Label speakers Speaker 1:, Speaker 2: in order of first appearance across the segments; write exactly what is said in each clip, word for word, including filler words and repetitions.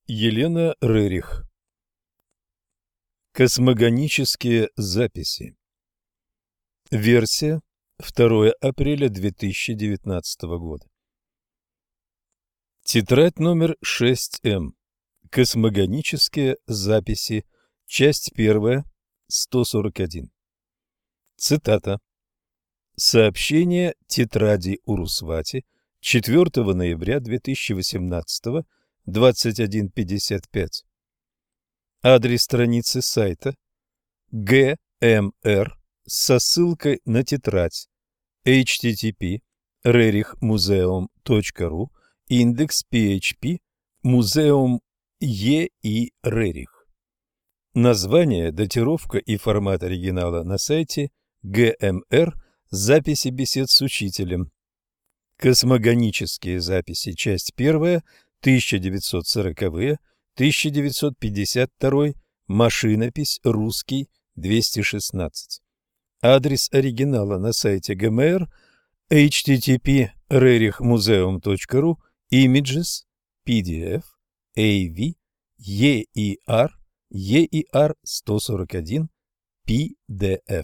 Speaker 1: Елена Рерих. Космогонические записи. Версия второе апреля две тысячи девятнадцатого года. Тетрадь номер шесть эм. Космогонические записи. Часть первая. сто сорок один. Цитата. Сообщение тетради Урусвати четвёртого ноября две тысячи восемнадцатого, двадцать один пятьдесят пять. Адрес страницы сайта гэ эм эр со ссылкой на тетрадь эйч ти ти пи рерих музеум точка ру индекс пи эйч пи музеум е и Рерих. Название, датировка и формат оригинала на сайте гэ эм эр. Записи бесед с учителем. Космогонические записи. Часть первая. тысяча девятьсот сороковые. тысяча девятьсот пятьдесят второй. Машинопись. Русский. двести шестнадцать. Адрес оригинала на сайте гэ эм эр эйч ти ти пи рерих музеум точка ру Images пи ди эф эй ви и и ар и и ар сто сорок один пи ди эф.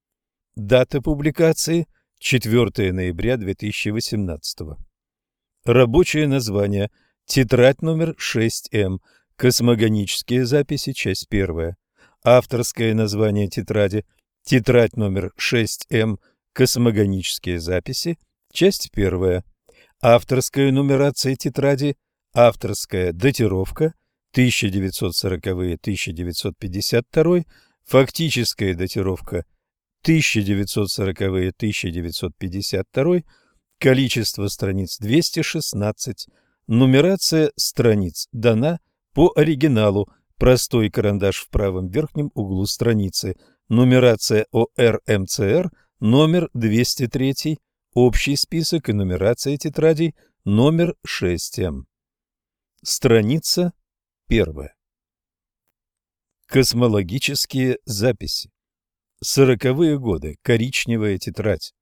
Speaker 1: Дата публикации четвёртого ноября две тысячи восемнадцатого. Рабочее название тетрадь номер шесть эм. Космогонические записи. Часть первая. Авторское название тетради тетрадь номер шесть эм. Космогонические записи. Часть первая. Авторская нумерация тетради. Авторская датировка тысяча девятьсот сороковые — тысяча девятьсот пятьдесят второй. Фактическая датировка тысяча девятьсот сороковые — тысяча девятьсот пятьдесят второй. Количество страниц двести шестнадцать. Нумерация страниц дана по оригиналу. Простой карандаш в правом верхнем углу страницы. Нумерация о эр эм цэ эр номер двести три. Общий список и нумерация тетрадей номер шесть эм. Страница первая. Космологические записи. Сороковые годы. Коричневая тетрадь.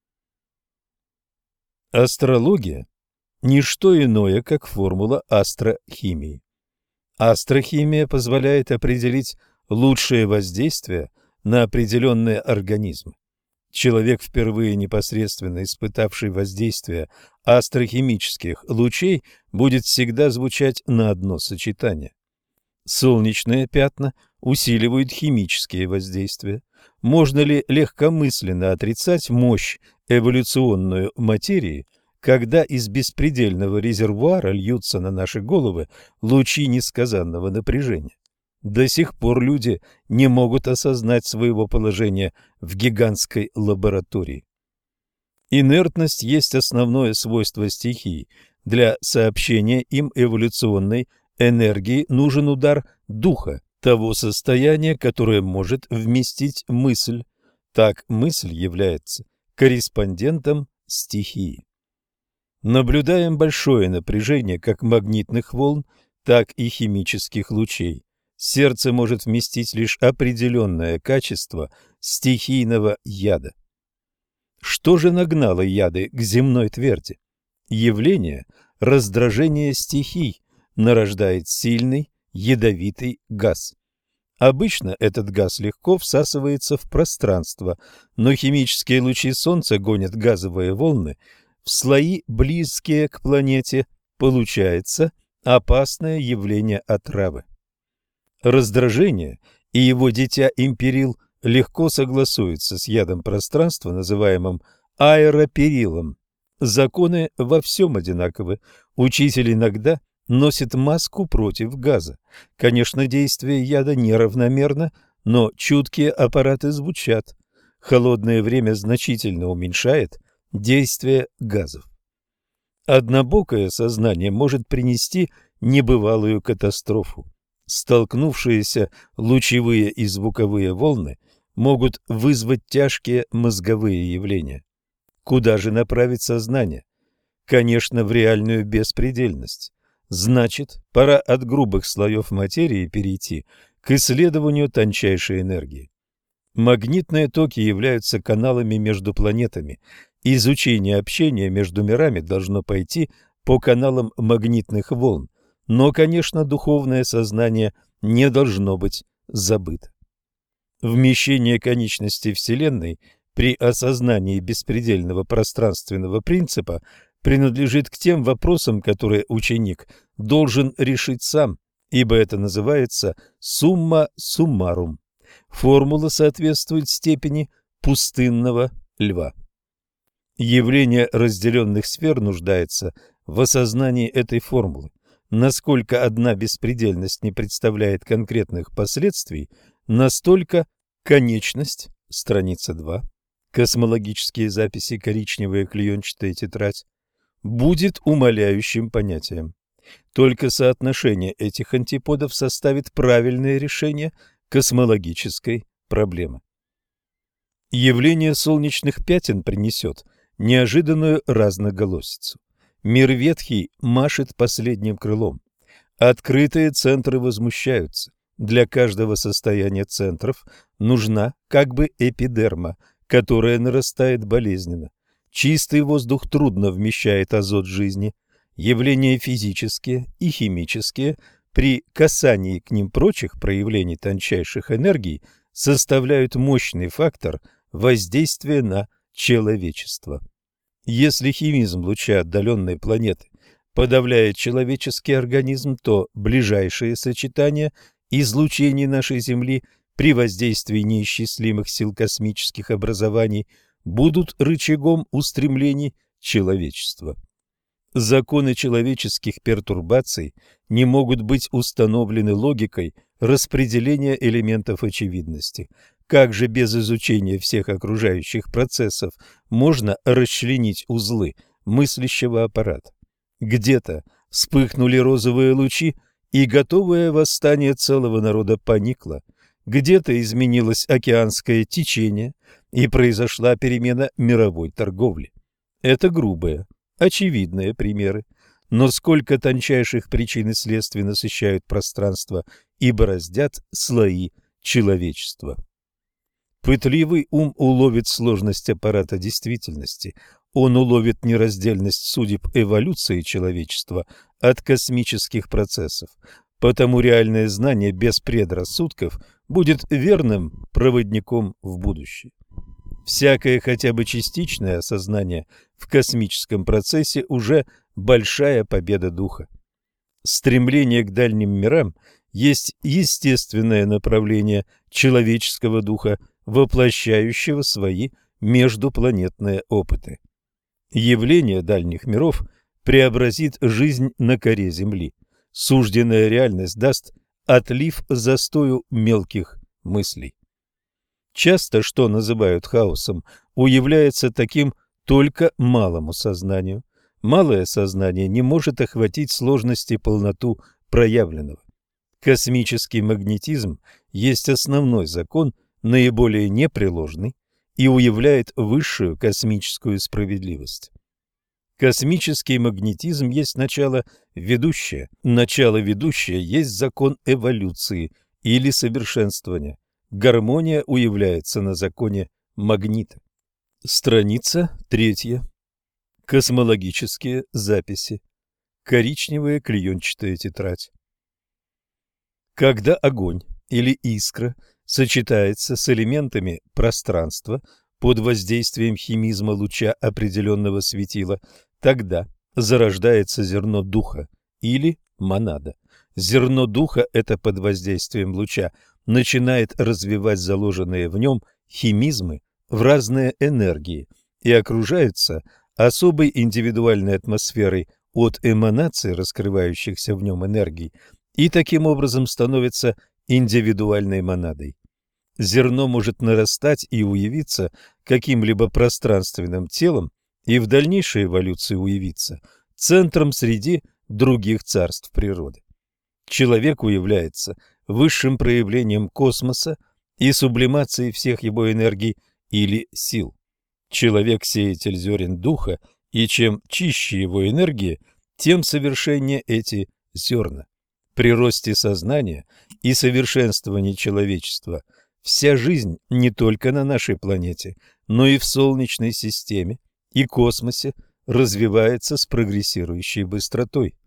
Speaker 1: Астрология – ничто иное, как формула астрохимии. Астрохимия позволяет определить лучшее воздействие на определенные организмы. Человек, впервые непосредственно испытавший воздействие астрохимических лучей, будет всегда звучать на одно сочетание. Солнечные пятна усиливают химические воздействия. Можно ли легкомысленно отрицать мощь эволюционную материи, когда из беспредельного резервуара льются на наши головы лучи несказанного напряжения? До сих пор люди не могут осознать своего положения в гигантской лаборатории. Инертность есть основное свойство стихий. Для сообщения им эволюционной энергии нужен удар духа, того состояния, которое может вместить мысль. Так мысль является корреспондентом стихии. Наблюдаем большое напряжение как магнитных волн, так и химических лучей. Сердце может вместить лишь определенное качество стихийного яда. Что же нагнало яды к земной тверди? Явление раздражения стихий нарождает сильный ядовитый газ. Обычно этот газ легко всасывается в пространство, но химические лучи Солнца гонят газовые волны в слои, близкие к планете. Получается опасное явление отравы. Раздражение и его дитя империл легко согласуются с ядом пространства, называемым аэроперилом. Законы во всем одинаковы. Учитель иногда носит маску против газа. Конечно, действие яда неравномерно, но чуткие аппараты звучат. Холодное время значительно уменьшает действие газов. Однобокое сознание может принести небывалую катастрофу. Столкнувшиеся лучевые и звуковые волны могут вызвать тяжкие мозговые явления. Куда же направить сознание? Конечно, в реальную беспредельность. Значит, пора от грубых слоев материи перейти к исследованию тончайшей энергии. Магнитные токи являются каналами между планетами. Изучение общения между мирами должно пойти по каналам магнитных волн. но, конечно, духовное сознание не должно быть забыто. Вмещение конечности Вселенной при осознании беспредельного пространственного принципа принадлежит к тем вопросам, которые ученик должен решить сам, ибо это называется сумма суммарум. Формула соответствует степени пустынного льва. Явление разделенных сфер нуждается в осознании этой формулы. Насколько одна беспредельность не представляет конкретных последствий, настолько конечность, страница два, космологические записи, коричневая клеенчатая тетрадь, будет умаляющим понятием. Только соотношение этих антиподов составит правильное решение космологической проблемы. Явление солнечных пятен принесет неожиданную разноголосицу. Мир ветхий машет последним крылом. Открытые центры возмущаются. Для каждого состояния центров нужна как бы эпидерма, которая нарастает болезненно. Чистый воздух трудно вмещает азот жизни. Явления физические и химические, при касании к ним прочих проявлений тончайших энергий, составляют мощный фактор воздействия на человечество. Если химизм луча отдаленной планеты подавляет человеческий организм, то ближайшие сочетания излучений нашей Земли при воздействии неисчислимых сил космических образований будут рычагом устремлений человечества. Законы человеческих пертурбаций не могут быть установлены логикой распределения элементов очевидности. Как же без изучения всех окружающих процессов можно расчленить узлы мыслящего аппарата? Где-то вспыхнули розовые лучи, и готовое восстание целого народа поникло. Где-то изменилось океанское течение, и произошла перемена мировой торговли. Это грубые, очевидные примеры. Но сколько тончайших причин и следствий насыщают пространство и бороздят слои человечества. Пытливый ум уловит сложность аппарата действительности. Он уловит нераздельность судеб эволюции человечества от космических процессов. Потому реальное знание без предрассудков будет верным проводником в будущее. Всякое хотя бы частичное осознание в космическом процессе уже большая победа духа. Стремление к дальним мирам есть естественное направление человеческого духа, воплощающего свои междупланетные опыты. Явление дальних миров преобразит жизнь на коре Земли. Сужденная реальность даст отлив застою мелких мыслей. Часто, что называют хаосом, уявляется таким только малому сознанию. Малое сознание не может охватить сложность и полноту проявленного. Космический магнетизм есть основной закон, наиболее непреложный, и уявляет высшую космическую справедливость. Космический магнетизм есть начало ведущее. Начало ведущее есть закон эволюции или совершенствования. Гармония уявляется на законе магнита. Страница третья. Космологические записи. Коричневая клеенчатая тетрадь. Когда огонь или искра сочетается с элементами пространства под воздействием химизма луча определенного светила, тогда зарождается зерно духа или монада. Зерно духа – это под воздействием луча начинает развивать заложенные в нем химизмы в разные энергии и окружается особой индивидуальной атмосферой от эманаций, раскрывающихся в нем энергий, и таким образом становится индивидуальной монадой. Зерно может нарастать и уявиться каким-либо пространственным телом и в дальнейшей эволюции уявиться центром среди других царств природы. Человек уявляется высшим проявлением космоса и сублимацией всех его энергий или сил. Человек – сеятель зерен духа, и чем чище его энергия, тем совершеннее эти зерна. При росте сознания и совершенствовании человечества вся жизнь не только на нашей планете, но и в Солнечной системе и космосе развивается с прогрессирующей быстротой.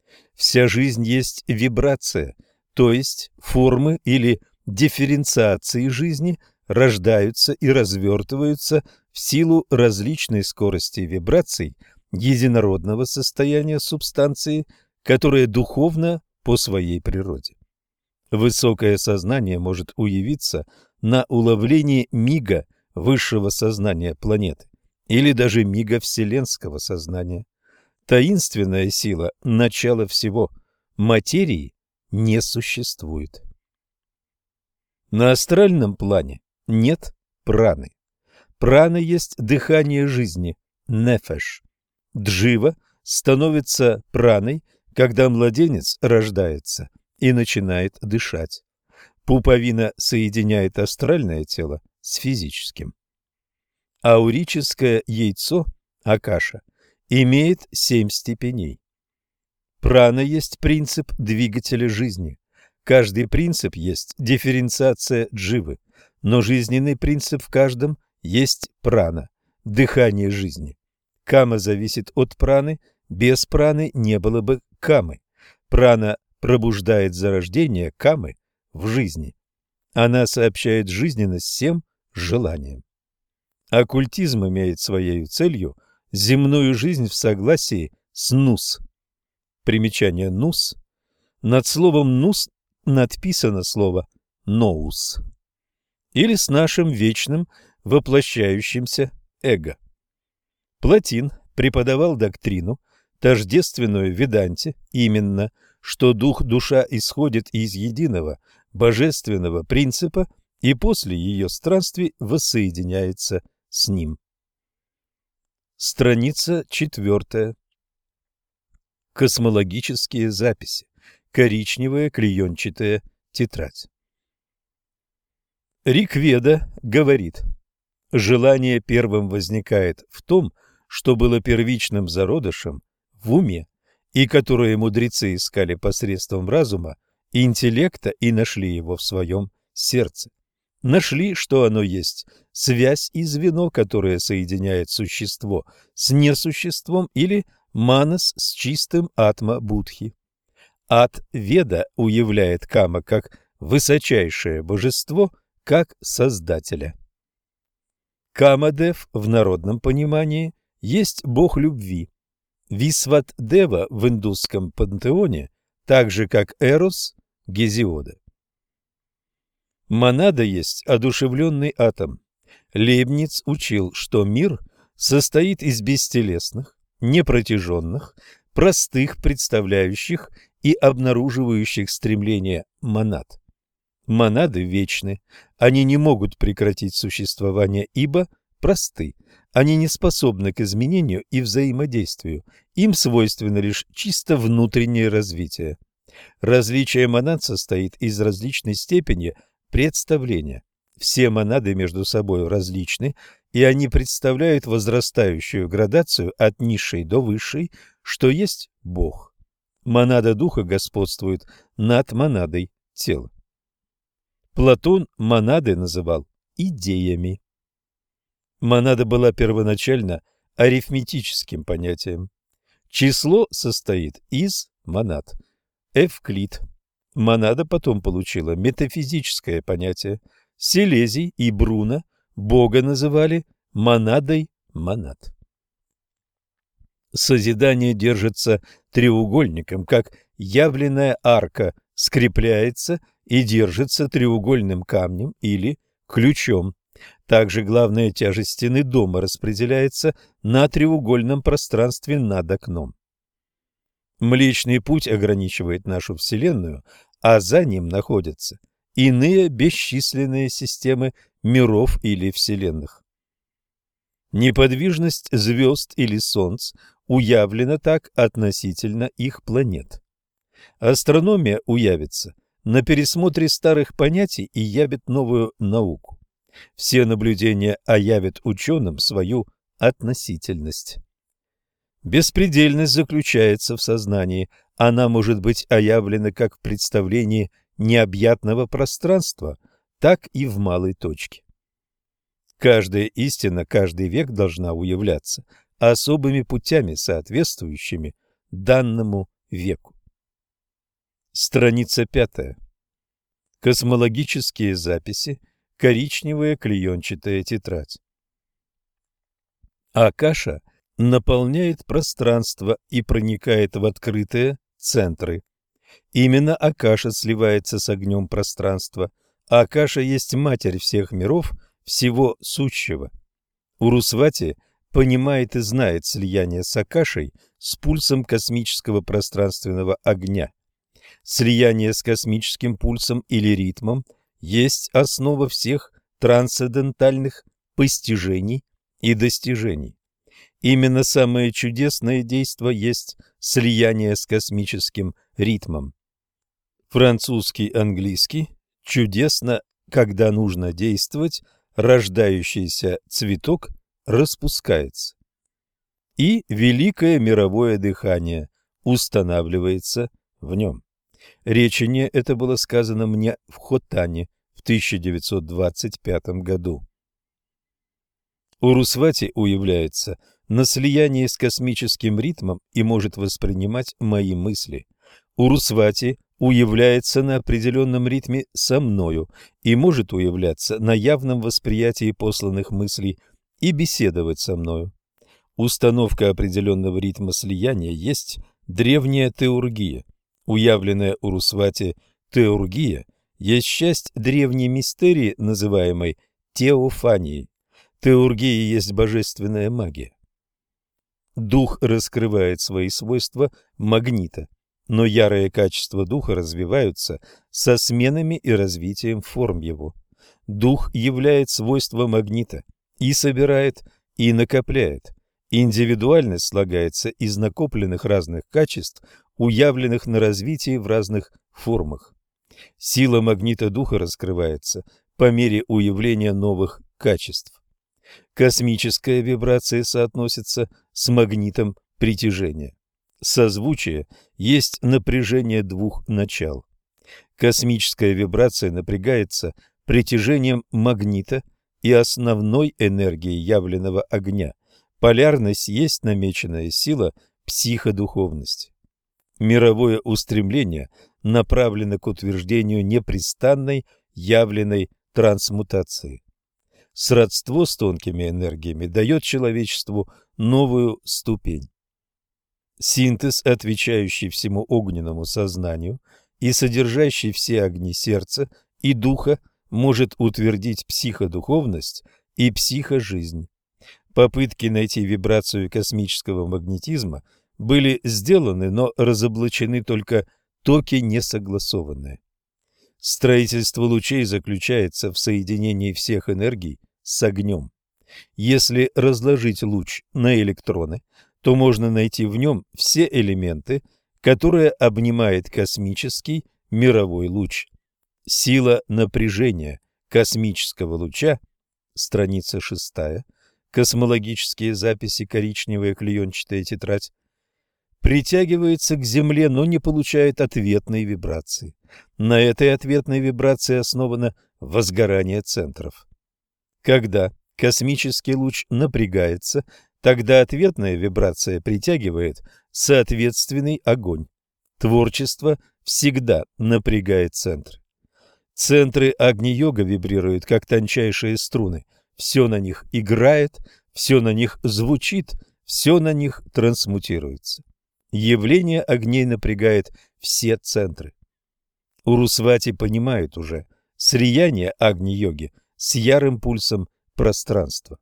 Speaker 1: Вся жизнь есть вибрация, то есть формы или дифференциации жизни рождаются и развертываются в силу различной скорости вибраций единородного состояния субстанции, которая духовна по своей природе. Высокое сознание может уявиться на уловлении мига высшего сознания планеты или даже мига вселенского сознания. Таинственная сила – начало всего. Материи не существует. На астральном плане нет праны. Прана есть дыхание жизни, нефеш. Джива становится праной, когда младенец рождается и начинает дышать. Пуповина соединяет астральное тело с физическим. Аурическое яйцо, акаша, имеет семь степеней. Прана есть принцип двигателя жизни. Каждый принцип есть дифференциация дживы, но жизненный принцип в каждом есть прана, дыхание жизни. Кама зависит от праны, без праны не было бы камы. Прана пробуждает зарождение камы в жизни. Она сообщает жизненность всем желаниям. Оккультизм имеет своей целью земную жизнь в согласии с нус. Примечание нус. Над словом нус надписано слово ноус. Или с нашим вечным воплощающимся эго. Платин преподавал доктрину, тождественную Веданте, именно, что дух-душа исходит из единого божественного принципа и после ее странствий воссоединяется с ним. Страница четвертая. Космологические записи. Коричневая клеенчатая тетрадь. Ригведа говорит: желание первым возникает в том, что было первичным зародышем в уме, и которое мудрецы искали посредством разума и интеллекта и нашли его в своем сердце. Нашли, что оно есть связь и звено, которое соединяет существо с несуществом или манас с чистым атма-будхи. Ат-веда уявляет Кама как высочайшее божество, как создателя. Камадев в народном понимании есть бог любви. Висват-дева в индусском пантеоне, так же как Эрос, Гезиода. Монада есть одушевленный атом. Лейбниц учил, что мир состоит из бестелесных, непротяженных, простых, представляющих и обнаруживающих стремление монад. Монады вечны, они не могут прекратить существование, ибо просты, они не способны к изменению и взаимодействию, им свойственно лишь чисто внутреннее развитие. Различие монад состоит из различной степени представления. Все монады между собой различны, и они представляют возрастающую градацию от низшей до высшей, что есть Бог. Монада духа господствует над монадой тела. Платон монады называл идеями. Монада была первоначально арифметическим понятием. Число состоит из монад. Эвклид. Монада потом получила метафизическое понятие. Силезий и Бруно Бога называли монадой монад. Созидание держится треугольником, как явленная арка скрепляется и держится треугольным камнем или ключом. Также главная тяжесть стены дома распределяется на треугольном пространстве над окном. Млечный путь ограничивает нашу Вселенную, а за ним находятся иные бесчисленные системы миров или вселенных. Неподвижность звезд или солнц уявлена так относительно их планет. Астрономия уявится на пересмотре старых понятий и явит новую науку. Все наблюдения оявят ученым свою относительность. Беспредельность заключается в сознании, она может быть оявлена как в представлении необъятного пространства, так и в малой точке. Каждая истина, каждый век должна уявляться особыми путями, соответствующими данному веку. Страница пятая. Космологические записи. Коричневая клеенчатая тетрадь. Акаша наполняет пространство и проникает в открытые центры. Именно Акаша сливается с огнем пространства. Акаша есть матерь всех миров, всего сущего. Урусвати понимает и знает слияние с Акашей, с пульсом космического пространственного огня. Слияние с космическим пульсом или ритмом есть основа всех трансцендентальных постижений и достижений. Именно самое чудесное действо есть слияние с космическим ритмом. Французский, английский. Чудесно, когда нужно действовать, рождающийся цветок распускается. И великое мировое дыхание устанавливается в нем. Речение это было сказано мне в Хотане в тысяча девятьсот двадцать пятом году. Урусвати уявляется на слиянии с космическим ритмом и может воспринимать мои мысли. Урусвати уявляется на определенном ритме со мною и может уявляться на явном восприятии посланных мыслей и беседовать со мною. Установка определенного ритма слияния есть древняя теургия. Уявленная Урусвати теургия есть часть древней мистерии, называемой теофанией. Теургия есть божественная магия. Дух раскрывает свои свойства магнита, но ярые качества духа развиваются со сменами и развитием форм его. Дух являет свойства магнита и собирает, и накопляет. Индивидуальность слагается из накопленных разных качеств, уявленных на развитии в разных формах. Сила магнита духа раскрывается по мере уявления новых качеств. Космическая вибрация соотносится с магнитом притяжения. Созвучие есть напряжение двух начал. Космическая вибрация напрягается притяжением магнита и основной энергией явленного огня. Полярность есть намеченная сила психодуховности. Мировое устремление направлено к утверждению непрестанной явленной трансмутации. Сродство с тонкими энергиями дает человечеству новую ступень. Синтез, отвечающий всему огненному сознанию и содержащий все огни сердца и духа, может утвердить психодуховность и психожизнь. Попытки найти вибрацию космического магнетизма были сделаны, но разоблачены только токи несогласованные. Строительство лучей заключается в соединении всех энергий с огнем. Если разложить луч на электроны, то можно найти в нем все элементы, которые обнимает космический мировой луч. Сила напряжения космического луча, страница шестая, космологические записи, коричневая клеенчатая тетрадь, притягивается к Земле, но не получает ответной вибрации. На этой ответной вибрации основано возгорание центров. Когда космический луч напрягается, тогда ответная вибрация притягивает соответственный огонь. Творчество всегда напрягает центры. Центры Агни-йога вибрируют, как тончайшие струны. Все на них играет, все на них звучит, все на них трансмутируется. Явление огней напрягает все центры. Урусвати понимает уже слияние Агни-йоги с ярым пульсом пространства.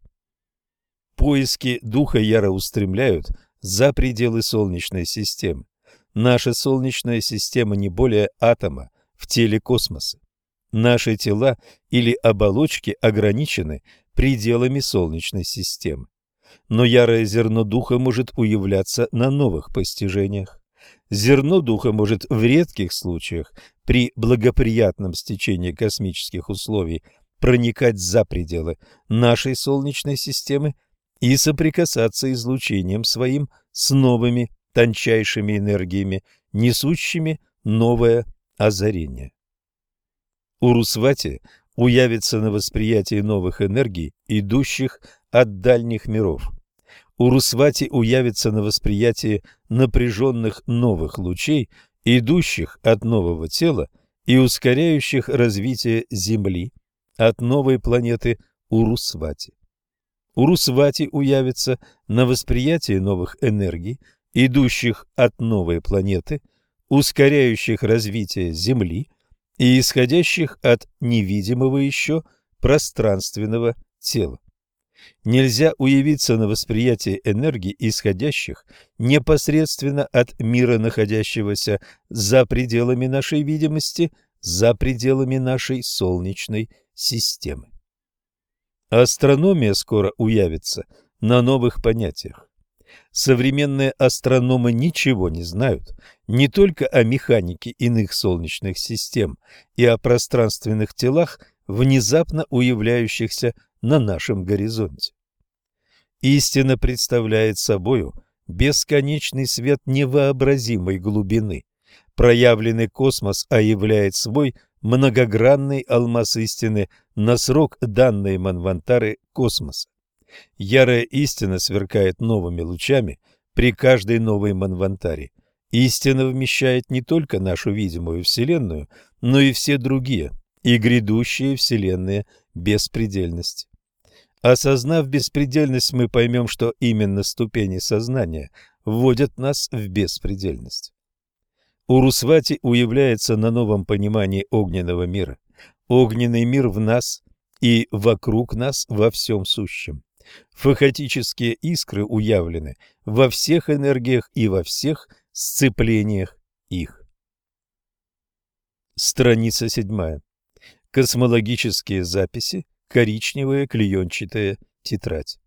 Speaker 1: Поиски духа яро устремляют за пределы Солнечной системы. Наша Солнечная система не более атома в теле космоса. Наши тела или оболочки ограничены пределами Солнечной системы. Но ярое зерно духа может уявляться на новых постижениях. Зерно духа может в редких случаях при благоприятном стечении космических условий проникать за пределы нашей Солнечной системы и соприкасаться излучением своим с новыми тончайшими энергиями, несущими новое озарение. Урусвати уявится на восприятии новых энергий, идущих от дальних миров. Урусвати уявится на восприятии напряженных новых лучей, идущих от нового тела и ускоряющих развитие Земли от новой планеты Урусвати. Урусвати уявится на восприятии новых энергий, идущих от новой планеты, ускоряющих развитие Земли и исходящих от невидимого еще пространственного тела. Нельзя уявиться на восприятии энергий, исходящих непосредственно от мира, находящегося за пределами нашей видимости, за пределами нашей Солнечной системы. Астрономия скоро уявится на новых понятиях. Современные астрономы ничего не знают не только о механике иных солнечных систем и о пространственных телах, внезапно уявляющихся на нашем горизонте. Истина представляет собою бесконечный свет невообразимой глубины. Проявленный космос оявляет свой многогранный алмаз истины на срок данной Манвантары космоса. Ярая истина сверкает новыми лучами при каждой новой Манвантаре. Истина вмещает не только нашу видимую Вселенную, но и все другие и грядущие вселенные беспредельности. Осознав беспредельность, мы поймем, что именно ступени сознания вводят нас в беспредельность. Урусвати уявляется на новом понимании огненного мира. Огненный мир в нас и вокруг нас во всем сущем. Фахотические искры уявлены во всех энергиях и во всех сцеплениях их. Страница седьмая. Космологические записи. Коричневая клеенчатая тетрадь.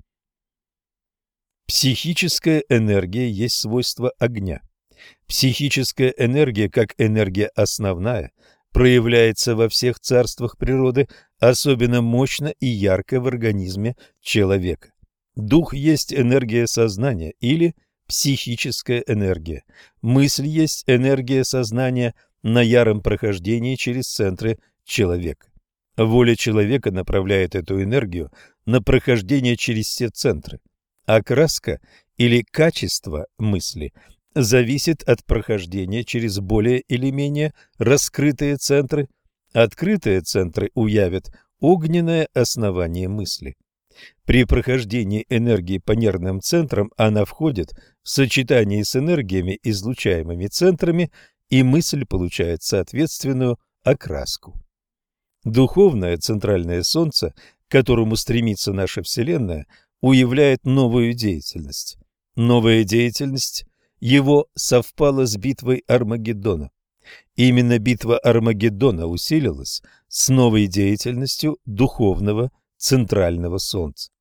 Speaker 1: Психическая энергия есть свойство огня. Психическая энергия, как энергия основная, проявляется во всех царствах природы, особенно мощно и ярко в организме человека. Дух есть энергия сознания или психическая энергия. Мысль есть энергия сознания на яром прохождении через центры человека. Воля человека направляет эту энергию на прохождение через все центры. Окраска или качество мысли зависит от прохождения через более или менее раскрытые центры. Открытые центры уявят огненное основание мысли. При прохождении энергии по нервным центрам она входит в сочетание с энергиями, излучаемыми центрами, и мысль получает соответственную окраску. Духовное центральное солнце, к которому стремится наша Вселенная, уявляет новую деятельность. Новая деятельность его совпала с битвой Армагеддона. Именно битва Армагеддона усилилась с новой деятельностью духовного центрального солнца.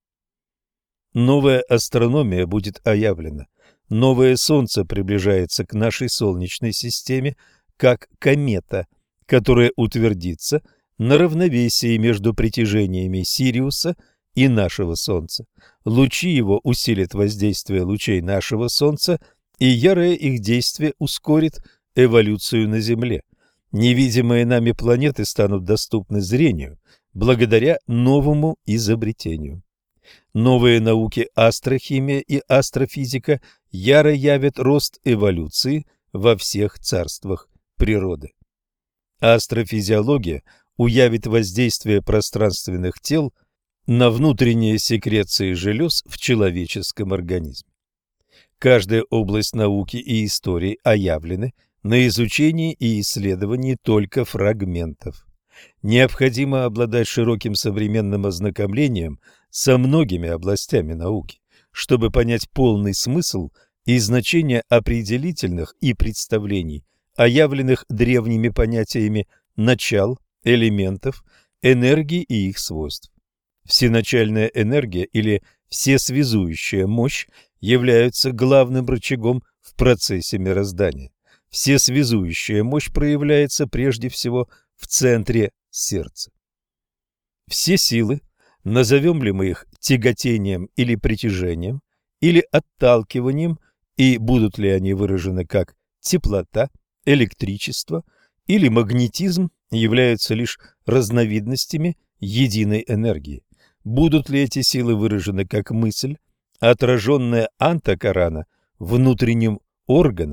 Speaker 1: Новая астрономия будет оявлена. Новое солнце приближается к нашей Солнечной системе, как комета, которая утвердится на равновесии между притяжениями Сириуса и нашего Солнца. Лучи его усилят воздействие лучей нашего Солнца, и ярое их действие ускорит эволюцию на Земле. Невидимые нами планеты станут доступны зрению благодаря новому изобретению. Новые науки астрохимия и астрофизика яро явят рост эволюции во всех царствах природы. Астрофизиология уявит воздействие пространственных тел на внутренние секреции желез в человеческом организме. Каждая область науки и истории оявлены на изучении и исследовании только фрагментов. Необходимо обладать широким современным ознакомлением со многими областями науки, чтобы понять полный смысл и значение определительных и представлений, оявленных древними понятиями начал, элементов, энергии и их свойств. Всеначальная энергия или всесвязующая мощь являются главным рычагом в процессе мироздания. Всесвязующая мощь проявляется прежде всего в центре сердца. Все силы, назовем ли мы их тяготением или притяжением, или отталкиванием, и будут ли они выражены как теплота, электричество или магнетизм, являются лишь разновидностями единой энергии. Будут ли эти силы выражены как мысль, отраженная антакарана внутренним органом,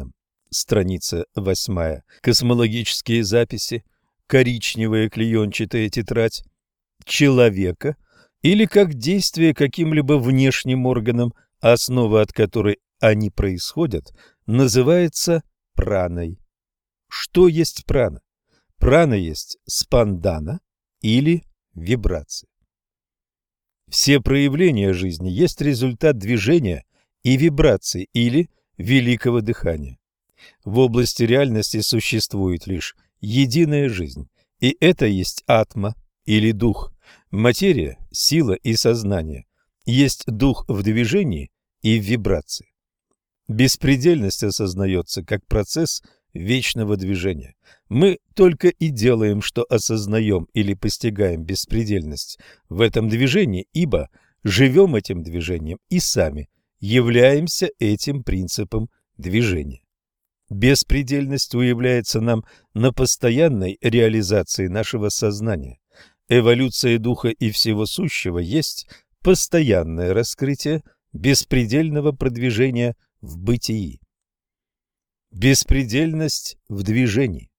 Speaker 1: страница восьмая, космологические записи, коричневая клеенчатая тетрадь, человека или как действие каким-либо внешним органом, основа от которой они происходят, называется праной. Что есть прана? Прана есть спандана или вибрация. Все проявления жизни есть результат движения и вибрации или великого дыхания. В области реальности существует лишь единая жизнь, и это есть атма или дух. Материя, сила и сознание есть дух в движении и в вибрации. Беспредельность осознается как процесс вечного движения. Мы только и делаем, что осознаем или постигаем беспредельность в этом движении, ибо живем этим движением и сами являемся этим принципом движения. Беспредельность уявляется нам на постоянной реализации нашего сознания. Эволюция духа и всего сущего есть постоянное раскрытие беспредельного продвижения в бытии. Беспредельность в движении.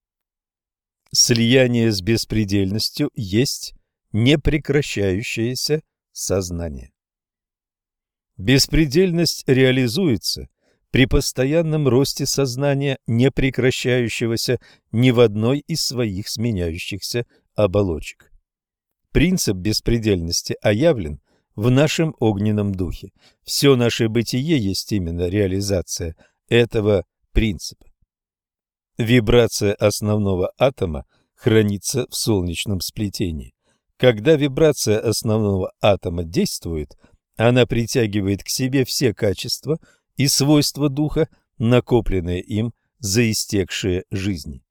Speaker 1: Слияние с беспредельностью есть непрекращающееся сознание. Беспредельность реализуется при постоянном росте сознания, не прекращающегося ни в одной из своих сменяющихся оболочек. Принцип беспредельности оявлен в нашем огненном духе. Все наше бытие есть именно реализация этого принципа. Вибрация основного атома хранится в солнечном сплетении. Когда вибрация основного атома действует, она притягивает к себе все качества и свойства духа, накопленные им за истекшие жизни.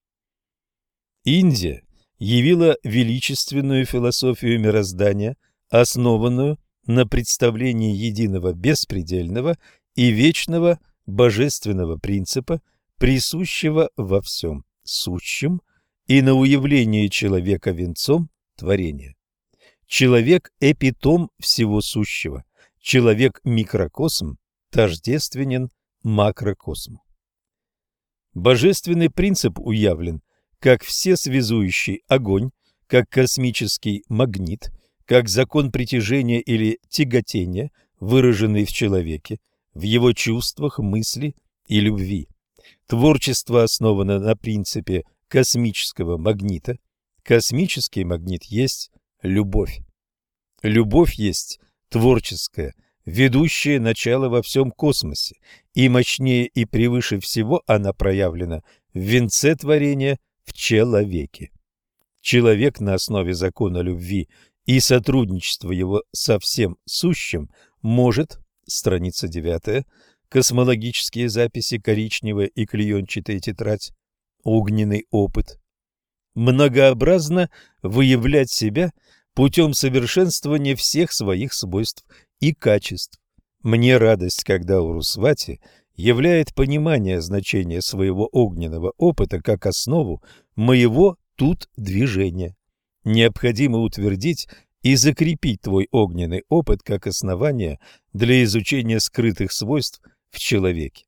Speaker 1: Индия явила величественную философию мироздания, основанную на представлении единого беспредельного и вечного божественного принципа, присущего во всем сущем, и на уявлении человека венцом творения. Человек – эпитом всего сущего, человек-микрокосм тождественен макрокосму. Божественный принцип уявлен как всесвязующий огонь, как космический магнит, как закон притяжения или тяготения, выраженный в человеке, в его чувствах, мысли и любви. Творчество основано на принципе космического магнита. Космический магнит есть любовь. Любовь есть творческое, ведущее начало во всем космосе, и мощнее и превыше всего она проявлена в венце творения в человеке. Человек на основе закона любви и сотрудничества его со всем сущим может, страница девятая, космологические записи, коричневая и клеенчатая тетрадь, огненный опыт, многообразно выявлять себя путем совершенствования всех своих свойств и качеств. Мне радость, когда Урусвати являет понимание значения своего огненного опыта как основу моего тут движения. Необходимо утвердить и закрепить твой огненный опыт как основание для изучения скрытых свойств в человеке.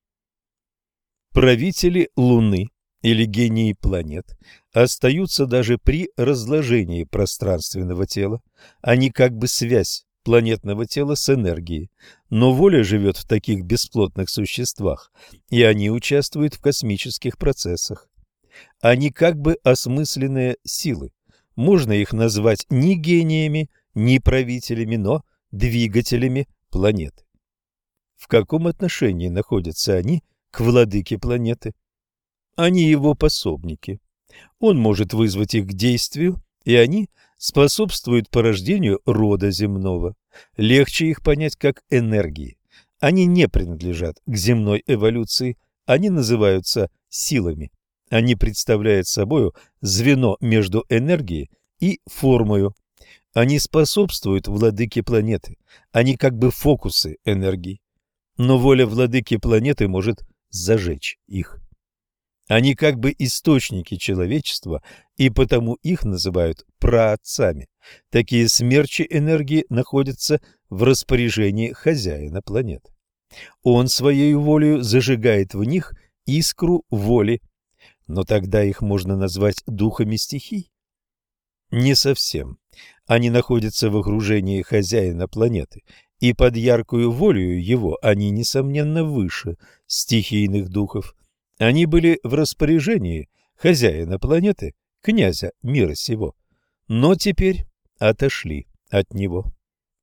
Speaker 1: Правители Луны или гении планет остаются даже при разложении пространственного тела. Они как бы связь планетного тела с энергией, но воля живет в таких бесплотных существах, и они участвуют в космических процессах. Они как бы осмысленные силы. Можно их назвать не гениями, не правителями, но двигателями планеты. В каком отношении находятся они к владыке планеты? Они его пособники. Он может вызвать их к действию, и они способствуют порождению рода земного. Легче их понять как энергии. Они не принадлежат к земной эволюции, они называются силами. Они представляют собою звено между энергией и формою. Они способствуют владыке планеты. Они как бы фокусы энергии. Но воля владыки планеты может зажечь их. Они как бы источники человечества, и потому их называют праотцами. Такие смерчи энергии находятся в распоряжении хозяина планеты. Он своей волею зажигает в них искру воли. Но тогда их можно назвать духами стихий? Не совсем. Они находятся в окружении хозяина планеты, и под яркую волею его они, несомненно, выше стихийных духов. Они были в распоряжении хозяина планеты, князя мира сего, но теперь отошли от него.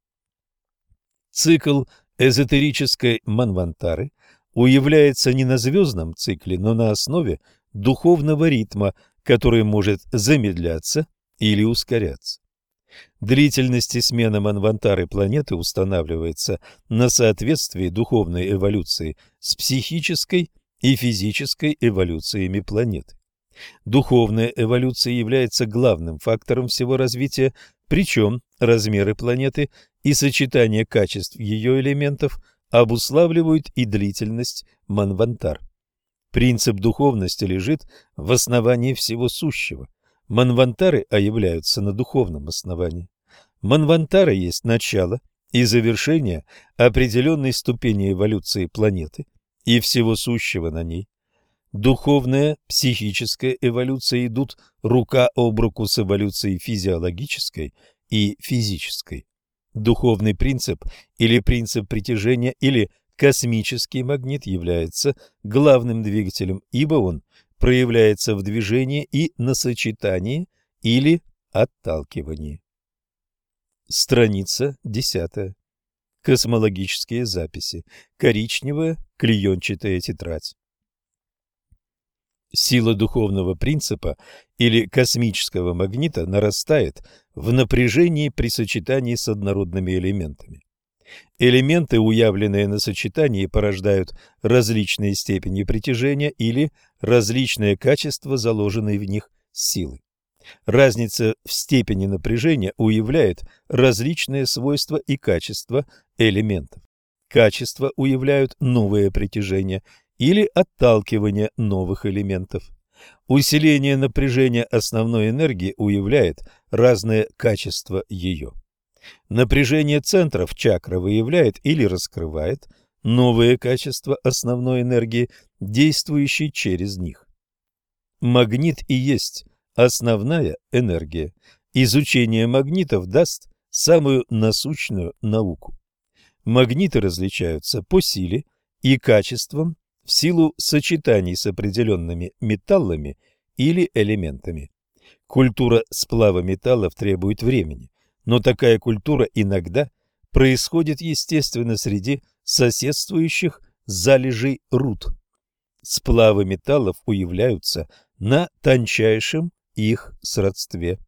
Speaker 1: Цикл эзотерической Манвантары уявляется не на звездном цикле, но на основе духовного ритма, который может замедляться или ускоряться. Длительность и смена Манвантары планеты устанавливается на соответствии духовной эволюции с психической и физической эволюциями планеты. Духовная эволюция является главным фактором всего развития, причем размеры планеты и сочетание качеств ее элементов обуславливают и длительность Манвантар. Принцип духовности лежит в основании всего сущего. Манвантары являются на духовном основании. Манвантара есть начало и завершение определенной ступени эволюции планеты и всего сущего на ней. Духовная, психическая эволюция идут рука об руку с эволюцией физиологической и физической. Духовный принцип или принцип притяжения или космический магнит является главным двигателем, ибо он проявляется в движении и на сочетании или отталкивании. Страница десятая. Космологические записи. Коричневая клеенчатая тетрадь. Сила духовного принципа или космического магнита нарастает в напряжении при сочетании с однородными элементами. Элементы, уявленные на сочетании, порождают различные степени притяжения или различные качества, заложенные в них силы. Разница в степени напряжения уявляет различные свойства и качества элементов. Качества уявляют новое притяжение или отталкивание новых элементов. Усиление напряжения основной энергии уявляет разные качества ее. Напряжение центров чакры выявляет или раскрывает новые качества основной энергии, действующей через них. Магнит и есть основная энергия. Изучение магнитов даст самую насущную науку. Магниты различаются по силе и качествам в силу сочетаний с определенными металлами или элементами. Культура сплава металлов требует времени, но такая культура иногда происходит естественно среди соседствующих залежей руд. Сплавы металлов уявляются на тончайшем их сродстве.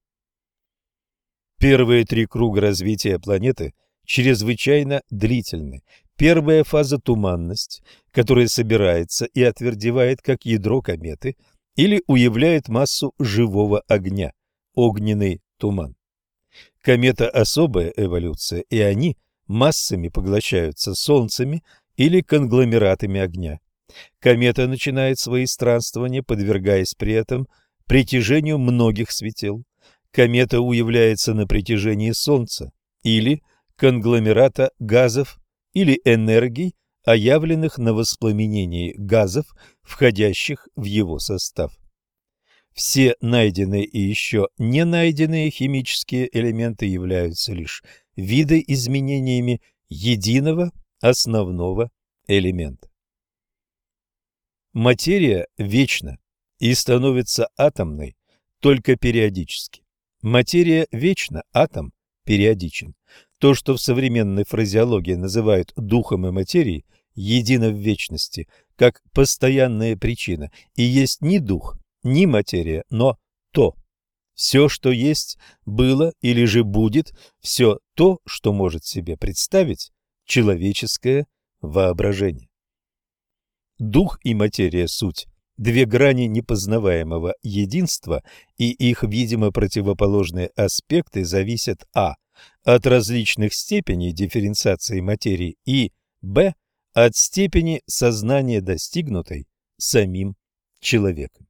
Speaker 1: Первые три круга развития планеты чрезвычайно длительны. Первая фаза – туманность, которая собирается и отвердевает, как ядро кометы, или уявляет массу живого огня – огненный туман. Комета – особая эволюция, и они массами поглощаются солнцами или конгломератами огня. Комета начинает свои странствования, подвергаясь при этом притяжению многих светил. Комета уявляется на притяжении Солнца или конгломерата газов или энергий, оявленных на воспламенении газов, входящих в его состав. Все найденные и еще не найденные химические элементы являются лишь видоизменениями единого основного элемента. Материя вечна и становится атомной только периодически. Материя вечна, атом периодичен. То, что в современной фразеологии называют духом и материей, едино в вечности, как постоянная причина, и есть не дух, не материя, но то. Все, что есть, было или же будет, все то, что может себе представить человеческое воображение. Дух и материя – суть две грани непознаваемого единства, и их, видимо, противоположные аспекты зависят а. от различных степеней дифференциации материи и б. от степени сознания, достигнутой самим человеком.